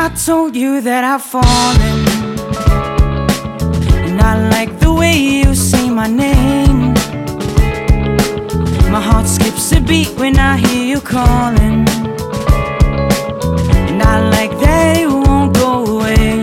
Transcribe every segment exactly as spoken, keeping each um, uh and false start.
I told you that I've fallen, and I like the way you say my name. My heart skips a beat when I hear you calling, and I like that it won't go away.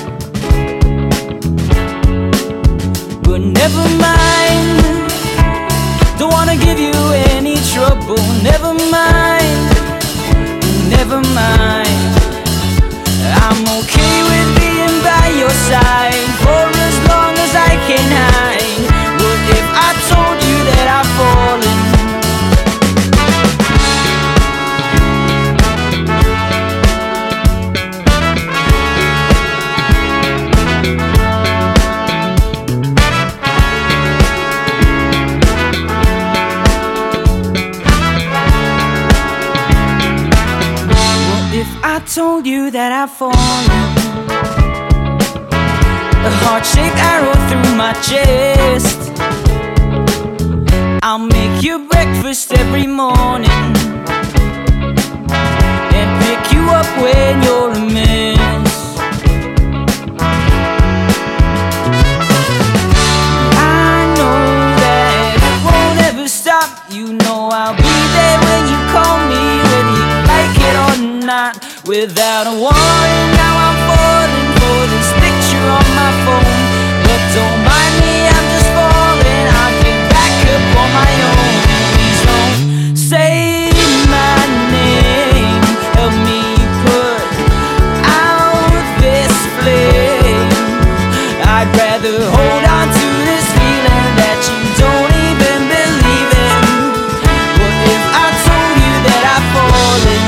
But never mind, don't wanna give you any trouble. Never mind, never mind, I'm okay with being by your side for as long as I can hide. What if I told you that I've fallen? I told you that I've fallen, a heart-shaped arrow through my chest. I'll make you breakfast every morning and pick you up when you're a mess. I know that it won't ever stop. You know I'll be there when you call me, whether you like it or not. Without a warning, now I'm falling for this picture on my phone. But don't mind me, I'm just falling. I'll get back up on my own. Please don't say my name. Help me put out this flame. I'd rather hold on to this feeling that you don't even believe in. What if I told you that I've fallen?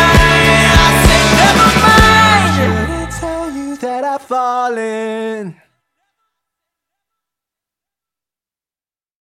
Falling.